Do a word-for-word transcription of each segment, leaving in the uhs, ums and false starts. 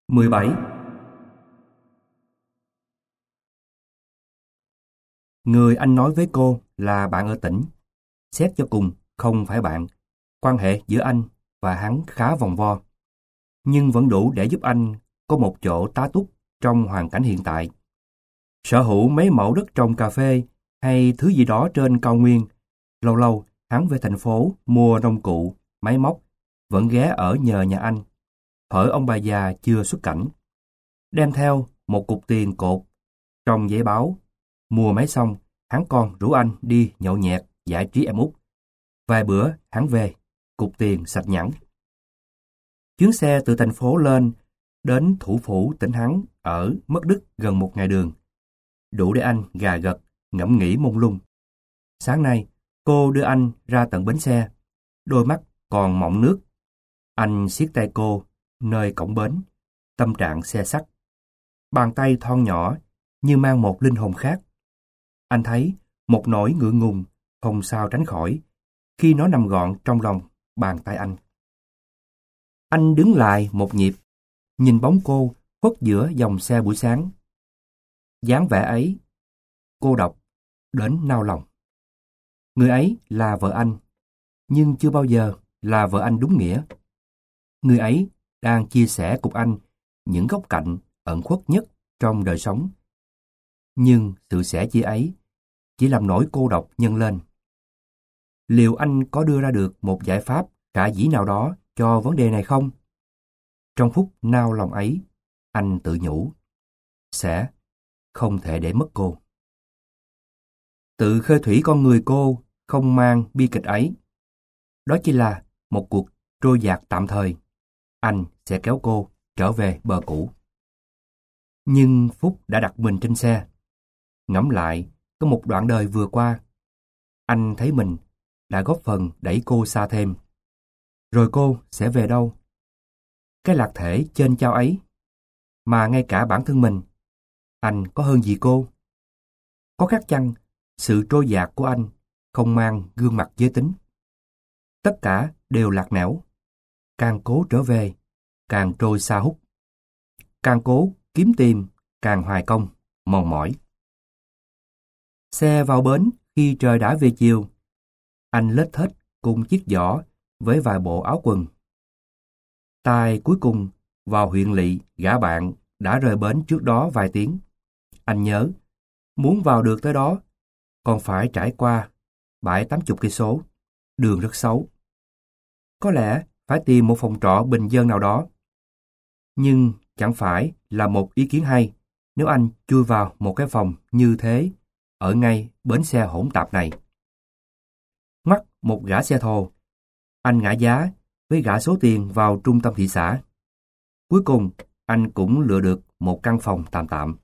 mười bảy. Người anh nói với cô là bạn ở tỉnh. Xét cho cùng, không phải bạn. Quan hệ giữa anh và hắn khá vòng vo, nhưng vẫn đủ để giúp anh có một chỗ tá túc trong hoàn cảnh hiện tại. Sở hữu mấy mẫu đất trồng cà phê hay thứ gì đó trên cao nguyên. Lâu lâu, hắn về thành phố mua nông cụ, máy móc, vẫn ghé ở nhờ nhà anh. Hỡi ông bà già chưa xuất cảnh, đem theo một cục tiền cột trong giấy báo. Mua máy xong, hắn còn rủ anh đi nhậu nhẹt, giải trí em út. Vài bữa hắn về, cục tiền sạch nhẵn. Chuyến xe từ thành phố lên đến thủ phủ tỉnh hắn ở Mất Đức gần một ngày đường, đủ để anh gà gật, ngẫm nghĩ mông lung. Sáng nay, cô đưa anh ra tận bến xe, đôi mắt còn mọng nước. Anh siết tay cô nơi cổng bến, tâm trạng xe xách. Bàn tay thon nhỏ như mang một linh hồn khác. Anh thấy một nỗi ngượng ngùng không sao tránh khỏi khi nó nằm gọn trong lòng bàn tay anh. Anh đứng lại một nhịp, nhìn bóng cô khuất giữa dòng xe buổi sáng. Dáng vẻ ấy, cô độc đến nao lòng. Người ấy là vợ anh, nhưng chưa bao giờ là vợ anh đúng nghĩa. Người ấy đang chia sẻ cùng anh những góc cạnh ẩn khuất nhất trong đời sống. Nhưng sự sẻ chia ấy chỉ làm nỗi cô độc nhân lên. Liệu anh có đưa ra được một giải pháp khả dĩ nào đó cho vấn đề này không? Trong phút nao lòng ấy, anh tự nhủ, sẽ không thể để mất cô. Tự khơi thủy con người cô không mang bi kịch ấy. Đó chỉ là một cuộc trôi dạt tạm thời. Anh sẽ kéo cô trở về bờ cũ. Nhưng Phúc đã đặt mình trên xe. Ngẫm lại có một đoạn đời vừa qua, anh thấy mình đã góp phần đẩy cô xa thêm. Rồi cô sẽ về đâu? Cái lạc thể chênh chao ấy, mà ngay cả bản thân mình, anh có hơn gì cô? Có khác chăng sự trôi dạt của anh không mang gương mặt giới tính? Tất cả đều lạc nẻo. Càng cố trở về, càng trôi xa hút. Càng cố kiếm tìm, càng hoài công, mòn mỏi. Xe vào bến khi trời đã về chiều. Anh lết thết cùng chiếc giỏ với vài bộ áo quần. Tai cuối cùng vào huyện lỵ gã bạn đã rời bến trước đó vài tiếng. Anh nhớ, muốn vào được tới đó, còn phải trải qua bảy tám chục cây số, đường rất xấu. Có lẽ phải tìm một phòng trọ bình dân nào đó. Nhưng chẳng phải là một ý kiến hay nếu anh chui vào một cái phòng như thế ở ngay bến xe hỗn tạp này. Ngoắt một gã xe thồ, anh ngã giá với gã số tiền vào trung tâm thị xã. Cuối cùng, anh cũng lựa được một căn phòng tạm tạm.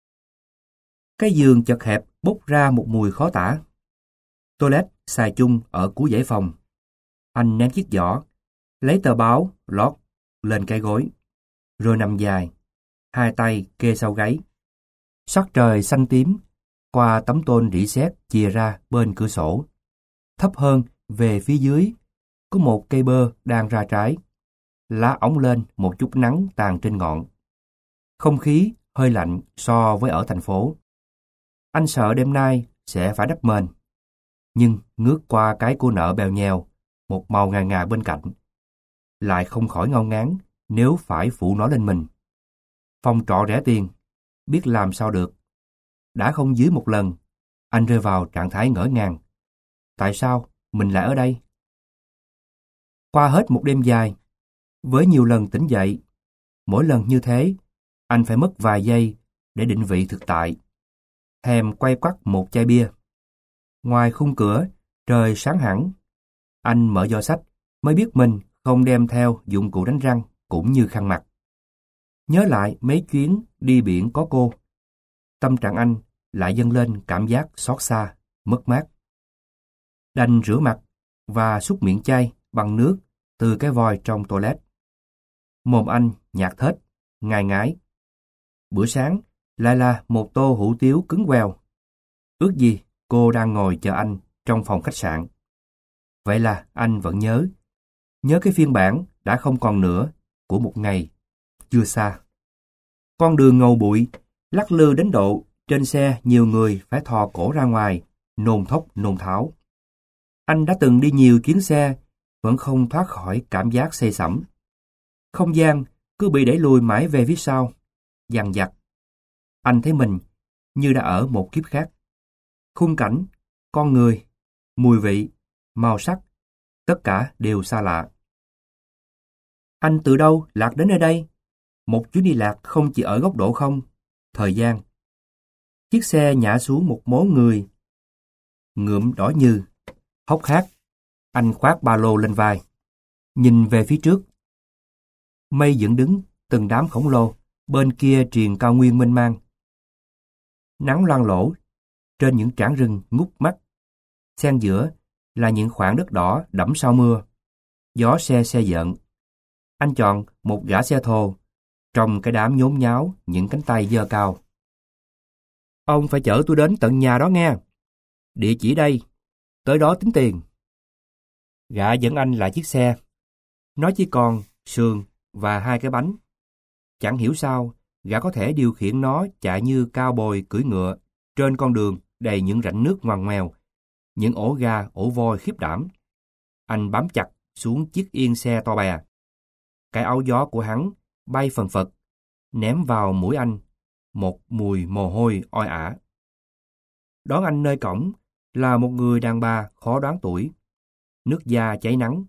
Cái giường chật hẹp bốc ra một mùi khó tả. Toilet xài chung ở cuối dãy phòng. Anh ném chiếc giỏ, lấy tờ báo lót lên cái gối, rồi nằm dài, hai tay kê sau gáy. Sắc trời xanh tím qua tấm tôn rỉ sét chìa ra bên cửa sổ. Thấp hơn về phía dưới có một cây bơ đang ra trái. Lá óng lên một chút nắng tàn trên ngọn. Không khí hơi lạnh so với ở thành phố. Anh sợ đêm nay sẽ phải đắp mền. Nhưng ngước qua cái cô nợ bèo nhèo, một màu ngà ngà bên cạnh, lại không khỏi ngao ngán nếu phải phủ nó lên mình. Phòng trọ rẻ tiền, biết làm sao được. Đã không dưới một lần, anh rơi vào trạng thái ngỡ ngàng. Tại sao mình lại ở đây? Qua hết một đêm dài, với nhiều lần tỉnh dậy, mỗi lần như thế, anh phải mất vài giây để định vị thực tại. Thèm quay quắt một chai bia. Ngoài khung cửa, trời sáng hẳn. Anh mở giỏ sách, mới biết mình không đem theo dụng cụ đánh răng cũng như khăn mặt. Nhớ lại mấy chuyến đi biển có cô, tâm trạng anh lại dâng lên cảm giác xót xa, mất mát. Đành rửa mặt và súc miệng chai bằng nước từ cái vòi trong toilet. Mồm anh nhạt thết, ngai ngái. Bữa sáng lại là một tô hủ tiếu cứng queo. Ước gì cô đang ngồi chờ anh trong phòng khách sạn. Vậy là anh vẫn nhớ. Nhớ cái phiên bản đã không còn nữa của một ngày chưa xa. Con đường ngầu bụi, lắc lư đến độ trên xe nhiều người phải thò cổ ra ngoài, nôn thốc nôn tháo. Anh đã từng đi nhiều chuyến xe, vẫn không thoát khỏi cảm giác say sẩm. Không gian cứ bị đẩy lùi mãi về phía sau, dằng dặc. Anh thấy mình như đã ở một kiếp khác. Khung cảnh, con người, mùi vị, màu sắc, tất cả đều xa lạ. Anh từ đâu lạc đến nơi đây? Một chuyến đi lạc không chỉ ở góc độ không, thời gian. Chiếc xe nhả xuống một mố người, ngượm đỏ như, hốc hác. Anh khoác ba lô lên vai, nhìn về phía trước. Mây dựng đứng từng đám khổng lồ, bên kia triền cao nguyên mênh mang. Nắng loang lổ trên những trảng rừng ngút mắt. Xen giữa là những khoảng đất đỏ đẫm sau mưa. Gió se se dợn. Anh chọn một gã xe thồ, trong cái đám nhốn nháo những cánh tay giơ cao. Ông phải chở tôi đến tận nhà đó nghe. Địa chỉ đây, tới đó tính tiền. Gã dẫn anh lại chiếc xe. Nó chỉ còn sườn và hai cái bánh. Chẳng hiểu sao, gã có thể điều khiển nó chạy như cao bồi cưỡi ngựa trên con đường đầy những rãnh nước ngoằn ngoèo, những ổ gà, ổ voi khiếp đảm. Anh bám chặt xuống chiếc yên xe to bè. Cái áo gió của hắn bay phần phật, ném vào mũi anh một mùi mồ hôi oi ả. Đón anh nơi cổng là một người đàn bà khó đoán tuổi, nước da cháy nắng,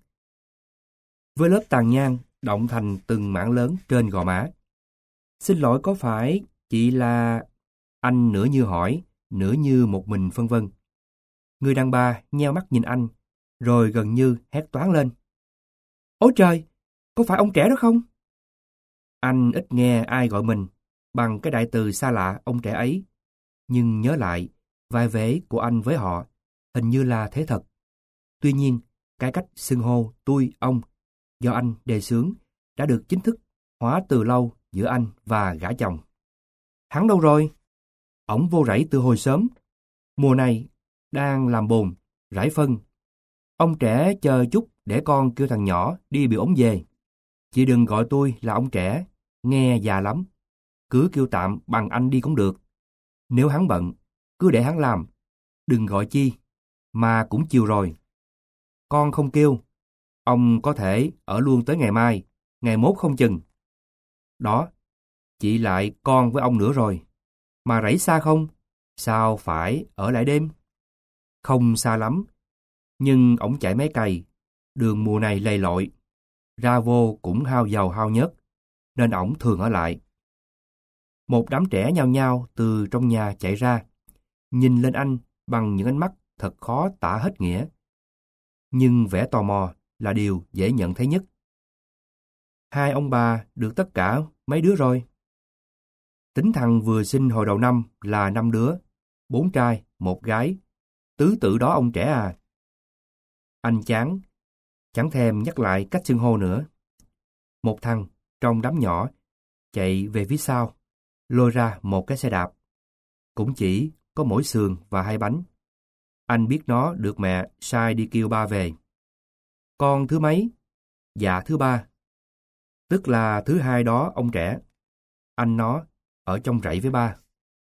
với lớp tàn nhang động thành từng mảng lớn trên gò má. Xin lỗi, có phải chị là... Anh nửa như hỏi, nửa như một mình phân vân. Người đàn bà nheo mắt nhìn anh, rồi gần như hét toáng lên. Ôi trời, có phải ông trẻ đó không? Anh ít nghe ai gọi mình bằng cái đại từ xa lạ ông trẻ ấy, nhưng nhớ lại vai vế của anh với họ, hình như là thế thật. Tuy nhiên, cái cách xưng hô tôi, ông do anh đề xướng đã được chính thức hóa từ lâu giữa anh và gã chồng. Hắn đâu rồi? Ổng vô rẫy từ hồi sớm. Mùa này đang làm bồn, rải phân. Ông trẻ chờ chút để con kêu thằng nhỏ đi bị ốm về. Chị đừng gọi tôi là ông trẻ, nghe già lắm. Cứ kêu tạm bằng anh đi cũng được. Nếu hắn bận, cứ để hắn làm. Đừng gọi chi, mà cũng chiều rồi. Con không kêu, ông có thể ở luôn tới ngày mai, ngày mốt không chừng. Đó, chị lại con với ông nữa rồi. Mà rẫy xa không? Sao phải ở lại đêm? Không xa lắm, nhưng ổng chạy máy cày, đường mùa này lầy lội, ra vô cũng hao dầu hao nhớt, nên ổng thường ở lại. Một đám trẻ nhao nhao từ trong nhà chạy ra, nhìn lên anh bằng những ánh mắt thật khó tả hết nghĩa. Nhưng vẻ tò mò là điều dễ nhận thấy nhất. Hai ông bà được tất cả mấy đứa rồi? Tính thằng vừa sinh hồi đầu năm là năm đứa, bốn trai, một gái. Tứ tự đó ông trẻ à. Anh chán, chẳng thèm nhắc lại cách xưng hô nữa. Một thằng trong đám nhỏ chạy về phía sau, lôi ra một cái xe đạp. Cũng chỉ có mỗi sườn và hai bánh. Anh biết nó được mẹ sai đi kêu ba về. Con thứ mấy? Dạ thứ ba. Tức là thứ hai đó ông trẻ. Anh nó ở trong rẫy với ba.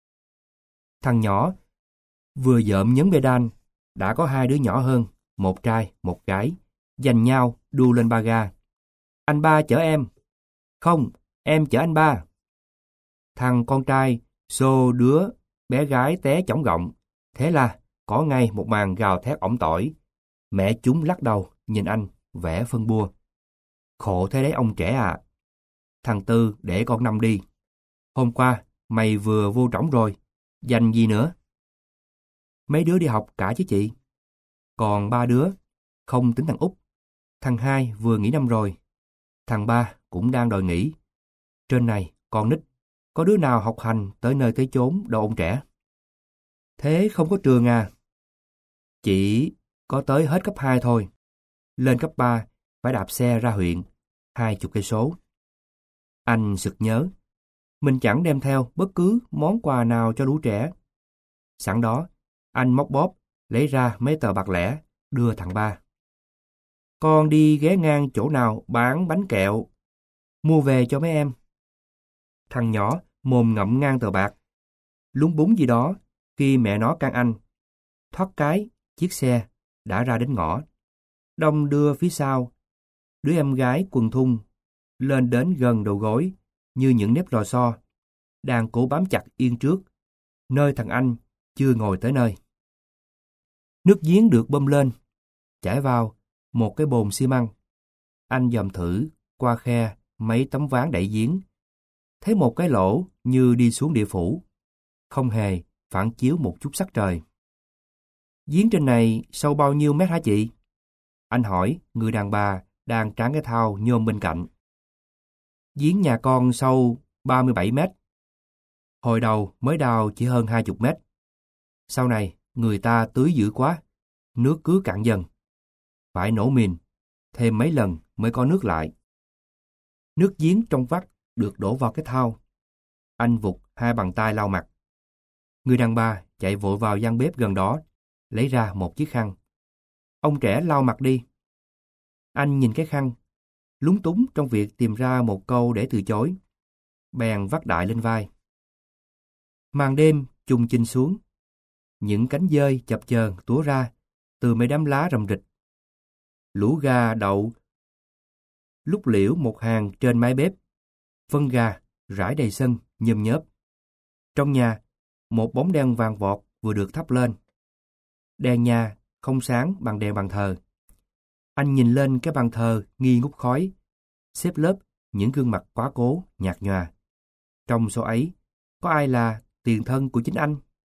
Thằng nhỏ vừa dợm nhấn pedal, đã có hai đứa nhỏ hơn, một trai, một gái, giành nhau đu lên ba ga. Anh ba chở em. Không, em chở anh ba. Thằng con trai xô đứa bé gái té chỏng gọng. Thế là có ngay một màn gào thét ỏm tỏi. Mẹ chúng lắc đầu nhìn anh, vẽ phân bua. Khổ thế đấy ông trẻ à. Thằng Tư để con Năm đi. Hôm qua mày vừa vô trỏng rồi, giành gì nữa? Mấy đứa đi học cả chứ chị. Còn ba đứa, không tính thằng Út. Thằng hai vừa nghỉ năm rồi. Thằng ba cũng đang đòi nghỉ. Trên này con nít, có đứa nào học hành tới nơi tới chốn đâu ông trẻ. Thế không có trường à? Chỉ có tới hết cấp hai thôi. Lên cấp ba phải đạp xe ra huyện, hai chục cây số. Anh sực nhớ, mình chẳng đem theo bất cứ món quà nào cho lũ trẻ. Sẵn đó, anh móc bóp, lấy ra mấy tờ bạc lẻ, đưa thằng ba. Con đi ghé ngang chỗ nào bán bánh kẹo, mua về cho mấy em. Thằng nhỏ mồm ngậm ngang tờ bạc. Lúng búng gì đó khi mẹ nó can anh. Thoát cái, chiếc xe đã ra đến ngõ. Đông đưa phía sau, đứa em gái quần thun lên đến gần đầu gối như những nếp lò xo, đang cố bám chặt yên trước, nơi thằng anh chưa ngồi tới nơi. Nước giếng được bơm lên, chảy vào một cái bồn xi măng. Anh dòm thử qua khe mấy tấm ván đậy giếng, thấy một cái lỗ như đi xuống địa phủ, không hề phản chiếu một chút sắc trời. Giếng trên này sâu bao nhiêu mét hả chị? Anh hỏi người đàn bà đang tráng cái thau nhôm bên cạnh. Giếng nhà con sâu ba mươi bảy mét. Hồi đầu mới đào chỉ hơn hai mươi mét. Sau này người ta tưới dữ quá, nước cứ cạn dần. Phải nổ mìn, thêm mấy lần mới có nước lại. Nước giếng trong vắt được đổ vào cái thau. Anh vụt hai bàn tay lau mặt. Người đàn bà chạy vội vào gian bếp gần đó, lấy ra một chiếc khăn. Ông trẻ lau mặt đi. Anh nhìn cái khăn, lúng túng trong việc tìm ra một câu để từ chối. Bèn vắt đại lên vai. Màn đêm trùng chinh xuống. Những cánh dơi chập chờn túa ra từ mấy đám lá rậm rịch. Lũ gà đậu lúc liễu một hàng trên mái bếp. Phân gà rải đầy sân nhơm nhớp. Trong nhà, một bóng đèn vàng vọt vừa được thắp lên. Đèn nhà không sáng bằng đèn bàn thờ. Anh nhìn lên cái bàn thờ nghi ngút khói, xếp lớp những gương mặt quá cố, nhạt nhòa. Trong số ấy, có ai là tiền thân của chính anh?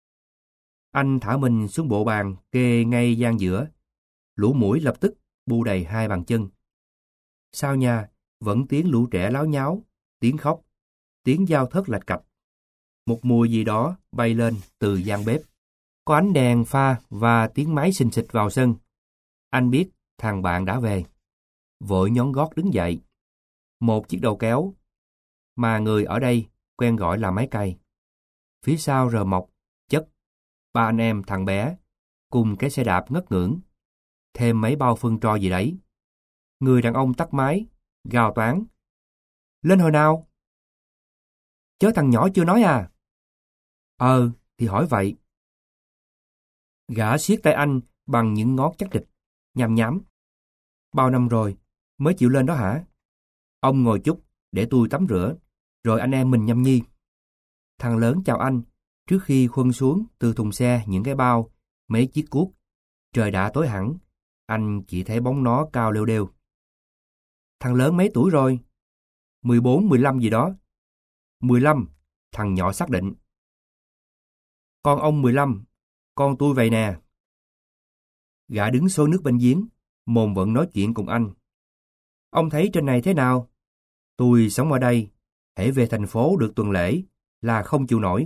Anh thả mình xuống bộ bàn kê ngay gian giữa. Lũ muỗi lập tức bu đầy hai bàn chân. Sau nhà vẫn tiếng lũ trẻ láo nháo, tiếng khóc, tiếng dao thớt lạch cạch. Một mùi gì đó bay lên từ gian bếp. Có ánh đèn pha và tiếng máy xình xịch vào sân. Anh biết thằng bạn đã về. Vội nhón gót đứng dậy. Một chiếc đầu kéo, mà người ở đây quen gọi là máy cày. Phía sau rờ mọc, chất, ba anh em thằng bé, cùng cái xe đạp ngất ngưỡng. Thêm mấy bao phân tro gì đấy. Người đàn ông tắt máy, gào toáng. Lên hồi nào? Chớ thằng nhỏ chưa nói à? Ờ, thì hỏi vậy. Gã siết tay anh bằng những ngón chắc địch, nhằm nhám. Bao năm rồi, mới chịu lên đó hả? Ông ngồi chút, để tôi tắm rửa, rồi anh em mình nhâm nhi. Thằng lớn chào anh, trước khi khuân xuống từ thùng xe những cái bao, mấy chiếc cuốc. Trời đã tối hẳn, anh chỉ thấy bóng nó cao lêu đêu. Thằng lớn mấy tuổi rồi? mười bốn, mười lăm gì đó. mười lăm, thằng nhỏ xác định. Con ông mười lăm, con tôi vậy nè. Gã đứng xô nước bên giếng, mồm vẫn nói chuyện cùng anh. Ông thấy trên này thế nào? Tôi sống ở đây, hễ về thành phố được tuần lễ là không chịu nổi.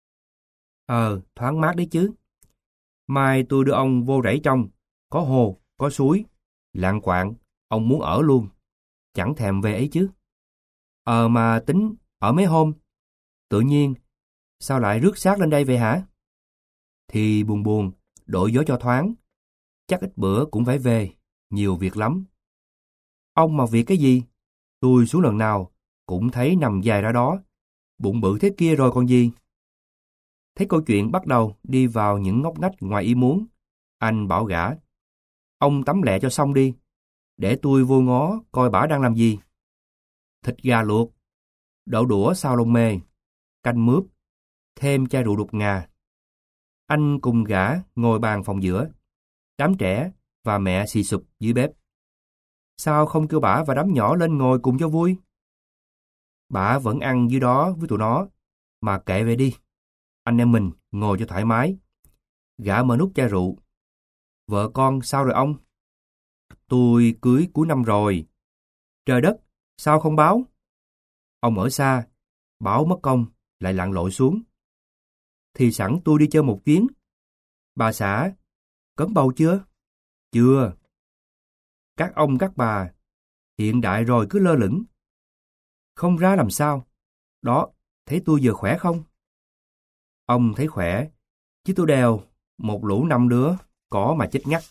Ờ, thoáng mát đấy chứ. Mai tôi đưa ông vô rẫy trong, có hồ, có suối, lạng quạng, ông muốn ở luôn. Chẳng thèm về ấy chứ. Ờ mà tính ở mấy hôm. Tự nhiên, sao lại rước xác lên đây về hả? Thì buồn buồn, đổi gió cho thoáng. Chắc ít bữa cũng phải về, nhiều việc lắm. Ông mà việc cái gì? Tôi xuống lần nào, cũng thấy nằm dài ra đó. Bụng bự thế kia rồi còn gì? Thấy câu chuyện bắt đầu đi vào những ngóc ngách ngoài ý muốn. Anh bảo gã. Ông tắm lẹ cho xong đi, để tôi vô ngó coi bả đang làm gì. Thịt gà luộc, đậu đũa xào lông mề, canh mướp, thêm chai rượu đục ngà. Anh cùng gã ngồi bàn phòng giữa, đám trẻ và mẹ xì sụp dưới bếp. Sao không kêu bả và đám nhỏ lên ngồi cùng cho vui? Bả vẫn ăn dưới đó với tụi nó, mà kệ về đi. Anh em mình ngồi cho thoải mái. Gã mở nút chai rượu. Vợ con sao rồi ông? Tôi cưới cuối năm rồi. Trời đất, sao không báo? Ông ở xa, báo mất công, lại lặn lội xuống. Thì sẵn tôi đi chơi một chuyến. Bà xã, cấn bầu chưa? Chưa. Các ông các bà, hiện đại rồi cứ lơ lửng. Không ra làm sao? Đó, thấy tôi giờ khỏe không? Ông thấy khỏe, chứ tôi đèo, một lũ năm đứa, có mà chết ngắt.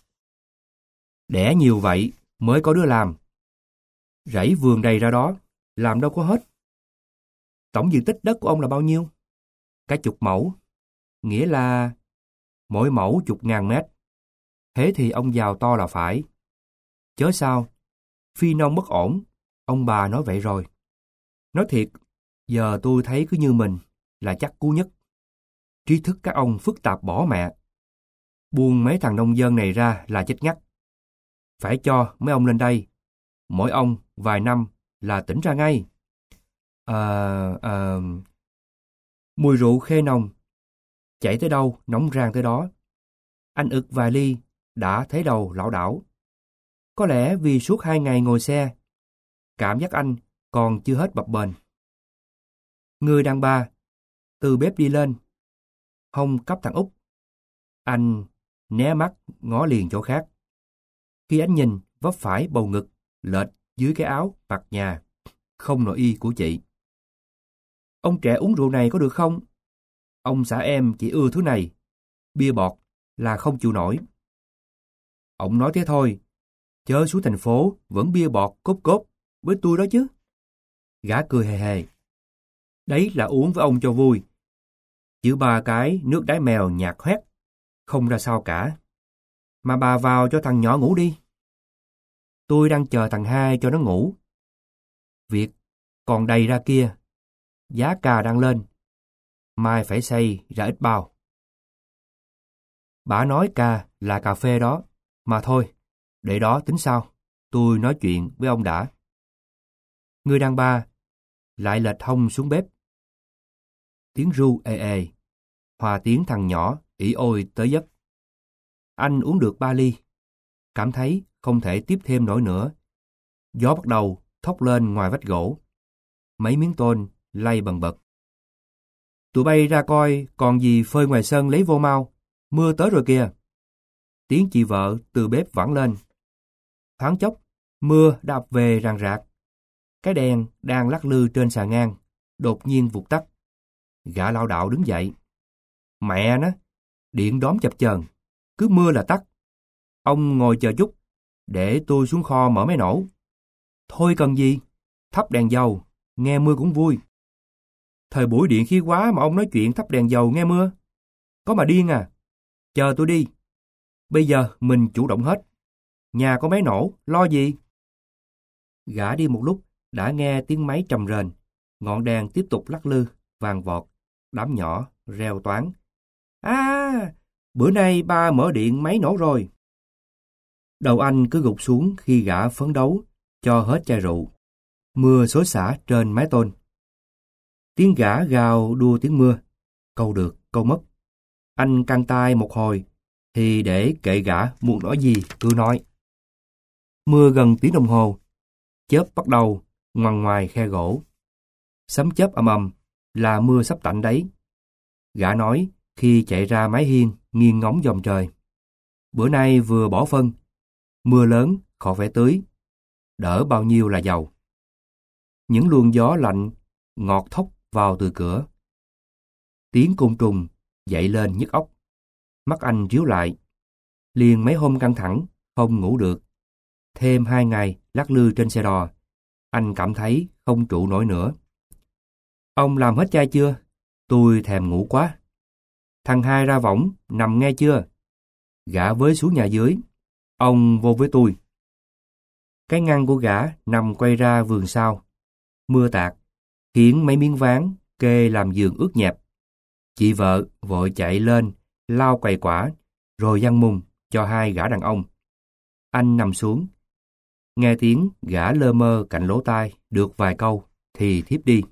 Đẻ nhiều vậy mới có đứa làm. Rẫy vườn đầy ra đó, làm đâu có hết. Tổng diện tích đất của ông là bao nhiêu? Cả chục mẫu. Nghĩa là mỗi mẫu chục ngàn mét. Thế thì ông giàu to là phải. Chớ sao, phi nông bất ổn, ông bà nói vậy rồi. Nói thiệt, giờ tôi thấy cứ như mình là chắc cú nhất. Trí thức các ông phức tạp bỏ mẹ. Buông mấy thằng nông dân này ra là chết ngắt. Phải cho mấy ông lên đây, mỗi ông vài năm là tỉnh ra ngay. Ờ, ờ... Mùi rượu khê nồng, chảy tới đâu nóng rang tới đó. Anh ực vài ly, đã thấy đầu lảo đảo. Có lẽ vì suốt hai ngày ngồi xe, cảm giác anh còn chưa hết bập bềnh. Người đàn bà, từ bếp đi lên, hông cắp thằng Út. Anh né mắt ngó liền chỗ khác. Khi anh nhìn, vấp phải bầu ngực, lệch dưới cái áo mặc nhà, không nội y của chị. Ông trẻ uống rượu này có được không? Ông xã em chỉ ưa thứ này, bia bọt là không chịu nổi. Ông nói thế thôi, chớ xuống thành phố vẫn bia bọt cốt cốt với tôi đó chứ. Gã cười hề hề. Đấy là uống với ông cho vui. Chứ ba cái nước đáy mèo nhạt hoét, không ra sao cả. Mà bà vào cho thằng nhỏ ngủ đi. Tôi đang chờ thằng hai cho nó ngủ. Việc còn đầy ra kia. Giá cà đang lên. Mai phải xây ra ít bao. Bà nói cà là cà phê đó. Mà thôi, để đó tính sau. Tôi nói chuyện với ông đã. Người đàn bà lại lệch hông xuống bếp. Tiếng ru ê ê, hòa tiếng thằng nhỏ ỉ ôi tới giấc. Anh uống được ba ly, cảm thấy không thể tiếp thêm nổi nữa. Gió bắt đầu thốc lên ngoài vách gỗ. Mấy miếng tôn lay bần bật. Tụi bay ra coi còn gì phơi ngoài sân lấy vô mau. Mưa tới rồi kìa. Tiếng chị vợ từ bếp vẳng lên. Thoáng chốc, mưa đạp về ràng rạc. Cái đèn đang lắc lư trên xà ngang, đột nhiên vụt tắt. Gã lao đảo đứng dậy. Mẹ nó, điện đóm chập chờn, cứ mưa là tắt. Ông ngồi chờ chút, để tôi xuống kho mở máy nổ. Thôi cần gì, thắp đèn dầu, nghe mưa cũng vui. Thời buổi điện khí quá mà ông nói chuyện thắp đèn dầu nghe mưa. Có mà điên à, chờ tôi đi. Bây giờ mình chủ động hết. Nhà có máy nổ, lo gì? Gã đi một lúc, đã nghe tiếng máy trầm rền. Ngọn đèn tiếp tục lắc lư, vàng vọt. Đám nhỏ, reo toáng. À, bữa nay ba mở điện máy nổ rồi. Đầu anh cứ gục xuống khi gã phấn đấu, cho hết chai rượu. Mưa xối xả trên mái tôn. Tiếng gã gào đua tiếng mưa. Câu được, câu mất. Anh căng tai một hồi, thì để kệ gã muốn nói gì cứ nói. Mưa gần tiếng đồng hồ. Chớp bắt đầu ngoằn ngoài khe gỗ. Sấm chớp ầm ầm là mưa sắp tạnh đấy. Gã nói khi chạy ra mái hiên nghiêng ngóng dòng trời. Bữa nay vừa bỏ phân. Mưa lớn khỏi phải tưới. Đỡ bao nhiêu là giàu. Những luồng gió lạnh ngọt thốc vào từ cửa. Tiếng côn trùng dậy lên nhức óc. Mắt anh ríu lại. Liền mấy hôm căng thẳng, không ngủ được. Thêm hai ngày lắc lư trên xe đò. Anh cảm thấy không trụ nổi nữa. Ông làm hết chai chưa? Tôi thèm ngủ quá. Thằng hai ra võng, nằm nghe chưa? Gã với xuống nhà dưới. Ông vô với tôi. Cái ngăn của gã nằm quay ra vườn sau. Mưa tạt, khiến mấy miếng ván kê làm giường ướt nhẹp. Chị vợ vội chạy lên, lau quầy quả, rồi giăng mùng cho hai gã đàn ông. Anh nằm xuống. Nghe tiếng gã lơ mơ cạnh lỗ tai được vài câu, thì thiếp đi.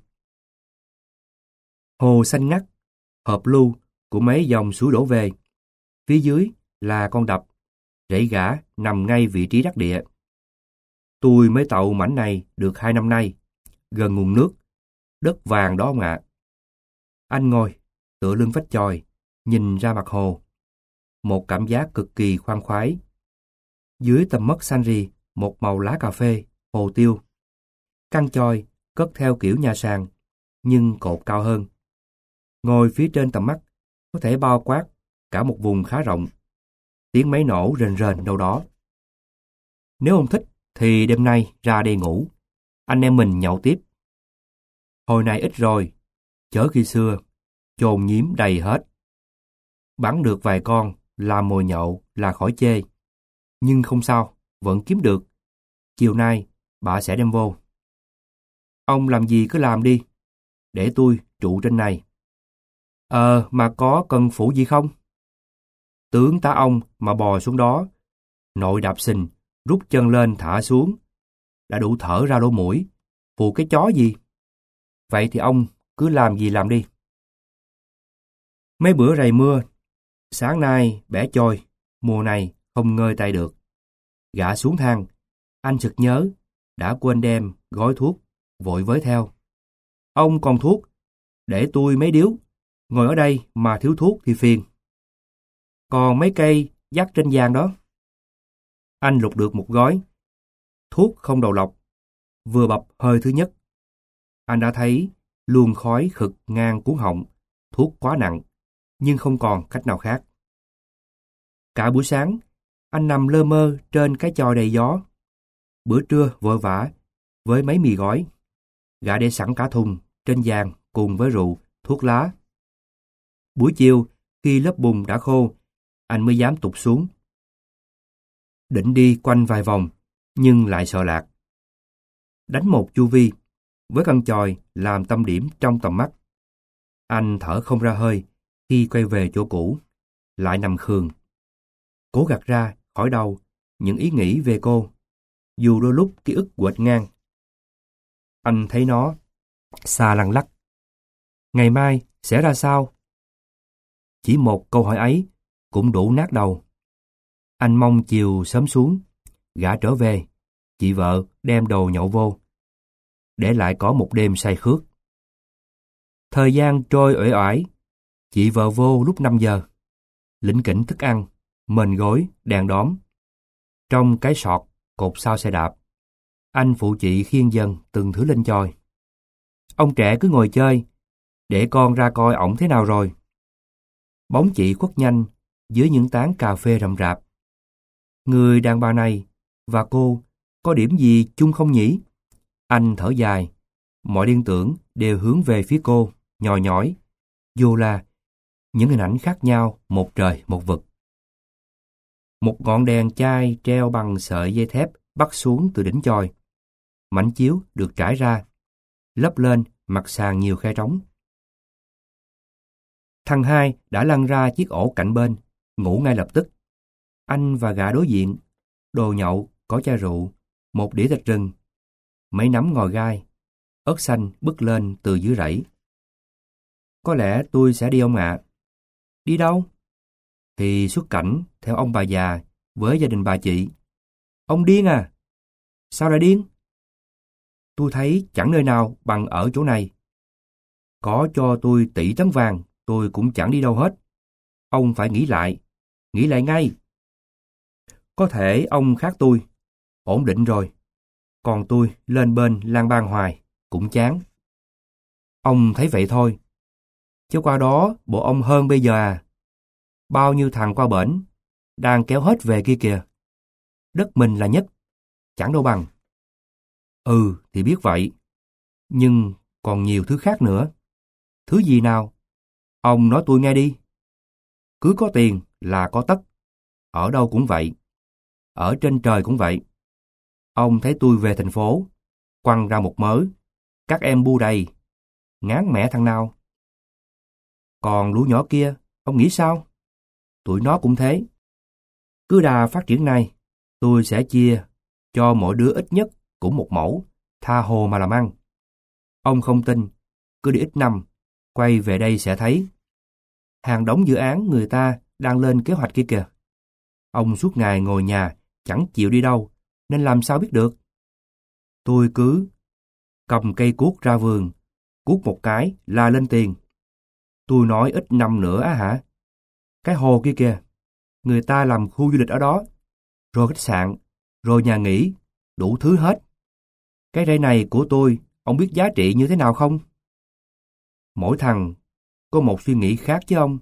Hồ xanh ngắt, hợp lưu của mấy dòng suối đổ về. Phía dưới là con đập, rẫy gã nằm ngay vị trí đắc địa. Tôi mới tậu mảnh này được hai năm nay, gần nguồn nước, đất vàng đó ông ạ. Anh ngồi, tựa lưng vách chòi, nhìn ra mặt hồ. Một cảm giác cực kỳ khoan khoái. Dưới tầm mắt xanh rì, một màu lá cà phê, hồ tiêu. Căn chòi cất theo kiểu nhà sàn, nhưng cột cao hơn. Ngồi phía trên tầm mắt, có thể bao quát cả một vùng khá rộng. Tiếng máy nổ rền rền đâu đó. Nếu ông thích, thì đêm nay ra đây ngủ. Anh em mình nhậu tiếp. Hồi này ít rồi, Chớ khi xưa, chồn nhím đầy hết. Bắn được vài con, làm mồi nhậu là khỏi chê. Nhưng không sao, vẫn kiếm được. Chiều nay, bà sẽ đem vô. Ông làm gì cứ làm đi, để tôi trụ trên này. Ờ, mà có cần phụ gì không? Tướng tá ông mà bò xuống đó, nội đạp sình, rút chân lên thả xuống. Đã đủ thở ra lỗ mũi, phụ cái chó gì? Vậy thì ông cứ làm gì làm đi. Mấy bữa rày mưa, sáng nay bẻ chôi, mùa này không ngơi tay được. Gã xuống thang, anh sực nhớ, đã quên đem gói thuốc, vội với theo. Ông còn thuốc, để tôi mấy điếu, ngồi ở đây mà thiếu thuốc thì phiền. Còn mấy cây dắt trên giàn đó. Anh lục được một gói, thuốc không đầu lọc, vừa bập hơi thứ nhất. Anh đã thấy luồng khói khực ngang cuống họng, thuốc quá nặng, nhưng không còn cách nào khác. Cả buổi sáng, anh nằm lơ mơ trên cái chòi đầy gió. Bữa trưa vội vã, với mấy mì gói. Gã để sẵn cả thùng, trên giàn cùng với rượu, thuốc lá. Buổi chiều, khi lớp bùn đã khô, anh mới dám tụt xuống. Định đi quanh vài vòng, nhưng lại sợ lạc. Đánh một chu vi, với căn chòi làm tâm điểm trong tầm mắt. Anh thở không ra hơi khi quay về chỗ cũ, lại nằm khườn. Cố gạt ra khỏi đầu những ý nghĩ về cô, dù đôi lúc ký ức quệt ngang. Anh thấy nó xa lăn lắc. Ngày mai sẽ ra sao? Chỉ một câu hỏi ấy cũng đủ nát đầu. Anh mong chiều sớm xuống, gã trở về, chị vợ đem đồ nhậu vô, để lại có một đêm say khướt. Thời gian trôi uể oải, chị vợ vô lúc năm giờ. Lỉnh kỉnh thức ăn, mền gối, đèn đóm. Trong cái sọt cột sau xe đạp, anh phụ chị khiêng dần từng thứ lên chòi. Ông trẻ cứ ngồi chơi, để con ra coi ổng thế nào rồi. Bóng chị khuất nhanh dưới những tán cà phê rậm rạp. Người đàn bà này và cô có điểm gì chung không nhỉ? Anh thở dài, mọi liên tưởng đều hướng về phía cô, nhòi nhói, dù là những hình ảnh khác nhau, một trời một vực. Một ngọn đèn chai treo bằng sợi dây thép bắt xuống từ đỉnh chòi. Mảnh chiếu được trải ra, lấp lên mặt sàn nhiều khe trống. Thằng hai đã lăn ra chiếc ổ cạnh bên, ngủ ngay lập tức. Anh và gã đối diện, đồ nhậu, có chai rượu, một đĩa thịt rừng, mấy nắm ngò gai, ớt xanh bứt lên từ dưới rẫy. Có lẽ tôi sẽ đi ông ạ. Đi đâu? Thì xuất cảnh theo ông bà già với gia đình bà chị. Ông điên à? Sao lại điên? Tôi thấy chẳng nơi nào bằng ở chỗ này. Có cho tôi tỷ tấn vàng, tôi cũng chẳng đi đâu hết. Ông phải nghĩ lại, nghĩ lại ngay. Có thể ông khác tôi, ổn định rồi. Còn tôi lên bên lang bang hoài, cũng chán. Ông thấy vậy thôi. Chứ qua đó bộ ông hơn bây giờ à. Bao nhiêu thằng qua bển, đang kéo hết về kia kìa. Đất mình là nhất, chẳng đâu bằng. Ừ, thì biết vậy. Nhưng còn nhiều thứ khác nữa. Thứ gì nào? Ông nói tôi nghe đi. Cứ có tiền là có tất. Ở đâu cũng vậy. Ở trên trời cũng vậy. Ông thấy tôi về thành phố, quăng ra một mớ, các em bu đầy, ngán mẹ thằng nào. Còn lũ nhỏ kia, ông nghĩ sao? Tụi nó cũng thế. Cứ đà phát triển này, tôi sẽ chia cho mỗi đứa ít nhất cũng một mẫu, tha hồ mà làm ăn. Ông không tin, cứ đi ít năm, quay về đây sẽ thấy. Hàng đống dự án người ta đang lên kế hoạch kia kìa. Ông suốt ngày ngồi nhà, chẳng chịu đi đâu, nên làm sao biết được. Tôi cứ cầm cây cuốc ra vườn, cuốc một cái là lên tiền. Tôi nói ít năm nữa á hả? Cái hồ kia kìa, người ta làm khu du lịch ở đó, rồi khách sạn, rồi nhà nghỉ, đủ thứ hết. Cái rẫy này của tôi, ông biết giá trị như thế nào không? Mỗi thằng có một suy nghĩ khác chứ ông.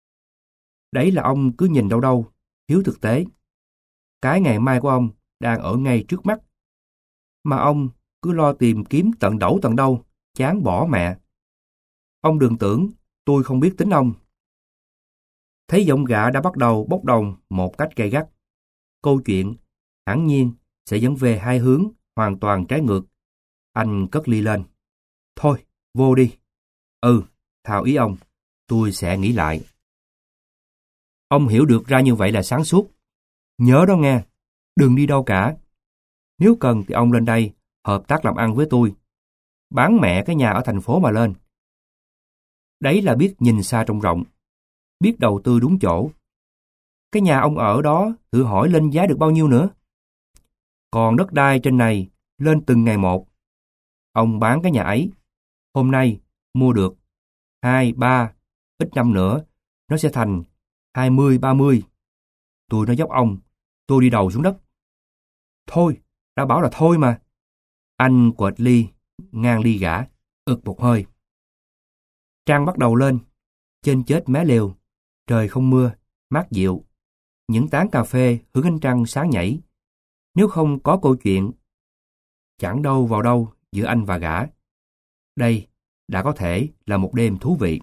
Đấy là ông cứ nhìn đâu đâu, thiếu thực tế. Cái ngày mai của ông đang ở ngay trước mắt. Mà ông cứ lo tìm kiếm tận đẩu tận đâu, chán bỏ mẹ. Ông đừng tưởng tôi không biết tính ông. Thấy giọng gã đã bắt đầu bốc đồng một cách gay gắt. Câu chuyện hẳn nhiên sẽ dẫn về hai hướng hoàn toàn trái ngược. Anh cất ly lên. Thôi, vô đi. Ừ, thào ý ông, tôi sẽ nghĩ lại. Ông hiểu được ra như vậy là sáng suốt. Nhớ đó nghe, đừng đi đâu cả. Nếu cần thì ông lên đây, hợp tác làm ăn với tôi. Bán mẹ cái nhà ở thành phố mà lên. Đấy là biết nhìn xa trông rộng, biết đầu tư đúng chỗ. Cái nhà ông ở đó thử hỏi lên giá được bao nhiêu nữa. Còn đất đai trên này lên từng ngày một. Ông bán cái nhà ấy, hôm nay mua được hai, ba, ít năm nữa, nó sẽ thành hai mươi, ba mươi. Tôi nói dốc ông, tôi đi đầu xuống đất. Thôi, đã bảo là thôi mà. Anh quệt ly, ngang ly gã, ực một hơi. Trăng bắt đầu lên, trên chết mé lều, trời không mưa, mát dịu. Những tán cà phê hướng ánh trăng sáng nhảy. Nếu không có câu chuyện, chẳng đâu vào đâu giữa anh và gã. Đây đã có thể là một đêm thú vị.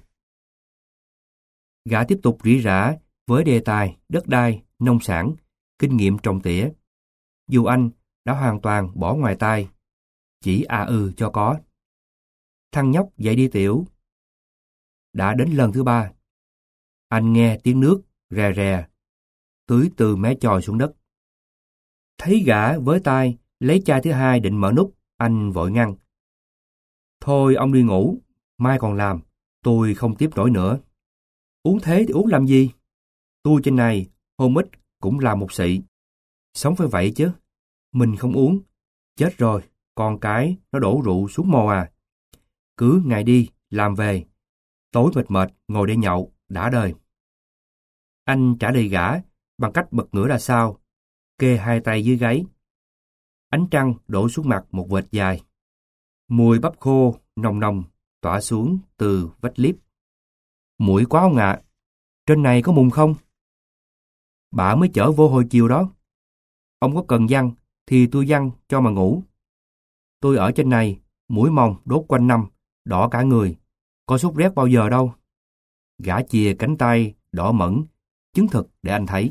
Gã tiếp tục rỉ rả với đề tài đất đai, nông sản, kinh nghiệm trồng tỉa. Dù anh đã hoàn toàn bỏ ngoài tai, chỉ à ừ cho có. Thằng nhóc dậy đi tiểu. Đã đến lần thứ ba. Anh nghe tiếng nước rè rè, tưới từ mé chòi xuống đất. Thấy gã với tay lấy chai thứ hai định mở nút, anh vội ngăn. Thôi ông đi ngủ, mai còn làm, tôi không tiếp nổi nữa. Uống thế thì uống làm gì? Tôi trên này, hôm ít cũng làm một xị. Sống phải vậy chứ. Mình không uống, chết rồi, con cái nó đổ rượu xuống mồ à. Cứ ngày đi, làm về, tối mệt mệt ngồi để nhậu, đã đời. Anh trả lời gã bằng cách bật ngửa ra sau, kê hai tay dưới gáy. Ánh trăng đổ xuống mặt một vệt dài. Mùi bắp khô nồng nồng tỏa xuống từ vách liếp. Muội quá ông ạ, trên này có mùng không? Bà mới chở vô hồi chiều đó. Ông có cần giăng thì tôi giăng cho mà ngủ. Tôi ở trên này, mũi mồng đốt quanh năm, đỏ cả người, có sốt rét bao giờ đâu. Gã chìa cánh tay đỏ mẫn, chứng thực để anh thấy.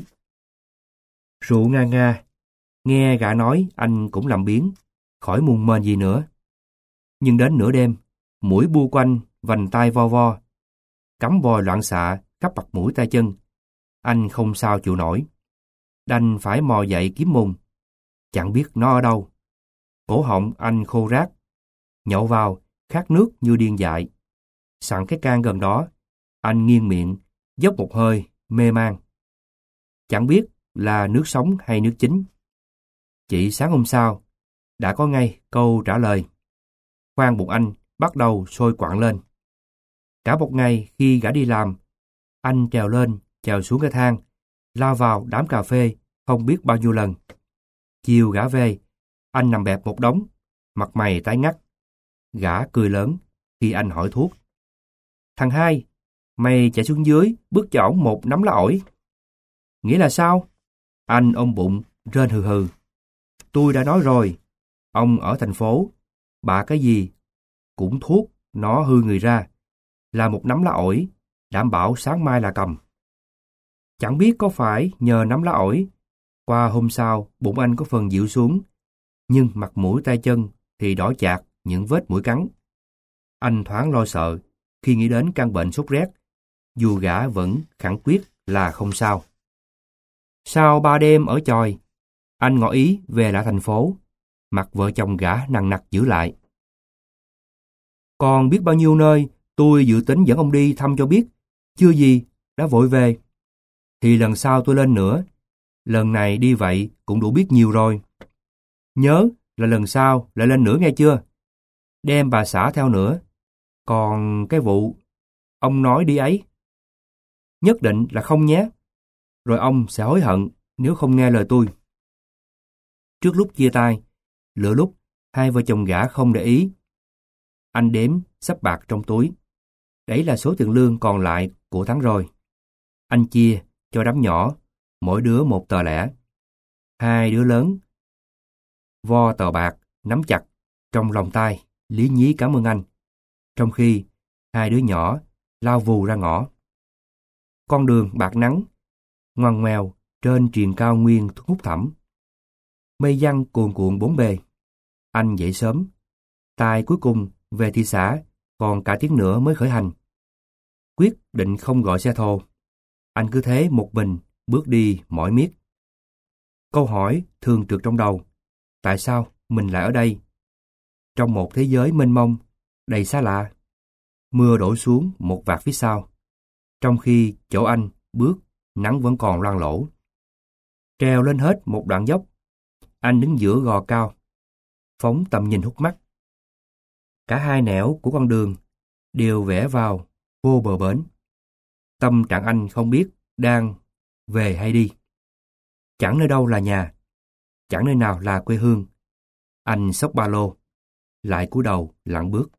Rượu nga nga, nghe gã nói anh cũng làm biếng, khỏi mùng mền gì nữa. Nhưng đến nửa đêm, mũi bu quanh, vành tai vo vo, cắm vòi loạn xạ khắp mặt mũi tay chân. Anh không sao chịu nổi. Đành phải mò dậy kiếm mùng. Chẳng biết nó ở đâu. Cổ họng anh khô rát. Nhậu vào, khát nước như điên dại. Sẵn cái can gần đó, anh nghiêng miệng, dốc một hơi, mê man. Chẳng biết là nước sống hay nước chính. Chỉ sáng hôm sau, đã có ngay câu trả lời. Khoang bụng anh bắt đầu sôi quặn lên. Cả một ngày khi gã đi làm, anh trèo lên, trèo xuống cái thang, lao vào đám cà phê không biết bao nhiêu lần. Chiều gã về, anh nằm bẹp một đống, mặt mày tái ngắt. Gã cười lớn khi anh hỏi thuốc. Thằng hai, mày chạy xuống dưới, bước cho ổng một nắm lá ổi. Nghĩa là sao? Anh ôm bụng, rên hừ hừ. Tôi đã nói rồi, ông ở thành phố, bạ cái gì cũng thuốc, nó hư người ra. Là một nắm lá ổi, đảm bảo sáng mai là cầm. Chẳng biết có phải nhờ nắm lá ổi, qua hôm sau bụng anh có phần dịu xuống, nhưng mặt mũi tay chân thì đỏ chạc những vết mũi cắn. Anh thoáng lo sợ khi nghĩ đến căn bệnh sốt rét, dù gã vẫn khẳng quyết là không sao. Sau ba đêm ở chòi, anh ngỏ ý về lại thành phố, mặt vợ chồng gã nằng nặc giữ lại. Còn biết bao nhiêu nơi tôi dự tính dẫn ông đi thăm cho biết, chưa gì đã vội về. Thì lần sau tôi lên nữa, lần này đi vậy cũng đủ biết nhiều rồi. Nhớ là lần sau lại lên nữa nghe chưa? Đem bà xã theo nữa. Còn cái vụ ông nói đi ấy, nhất định là không nhé. Rồi ông sẽ hối hận nếu không nghe lời tôi. Trước lúc chia tay, lựa lúc hai vợ chồng gã không để ý. Anh đếm xấp bạc trong túi. Đấy là số tiền lương còn lại của tháng rồi. Anh chia cho đám nhỏ, mỗi đứa một tờ lẻ. Hai đứa lớn vo tờ bạc, nắm chặt trong lòng tay, lý nhí cảm ơn anh. Trong khi Hai đứa nhỏ lao vù ra ngõ. Con đường bạc nắng, ngoằn ngoèo trên triền cao nguyên hút thẳm. Mây giăng cuồn cuộn bốn bề. Anh dậy sớm. Tài cuối cùng về thị xã, còn cả tiếng nữa mới khởi hành. Quyết định không gọi xe thồ. Anh cứ thế một mình bước đi mỏi miết. Câu hỏi thường trượt trong đầu. Tại sao mình lại ở đây? Trong một thế giới mênh mông, đầy xa lạ. Mưa đổ xuống một vạt phía sau. Trong khi chỗ anh bước, nắng vẫn còn loang lổ. Trèo lên hết một đoạn dốc. Anh đứng giữa gò cao, phóng tầm nhìn hút mắt. Cả hai nẻo của con đường đều vẽ vào vô bờ bến. Tâm trạng anh không biết đang về hay đi. Chẳng nơi đâu là nhà, chẳng nơi nào là quê hương. Anh xốc ba lô, lại cúi đầu lặng bước.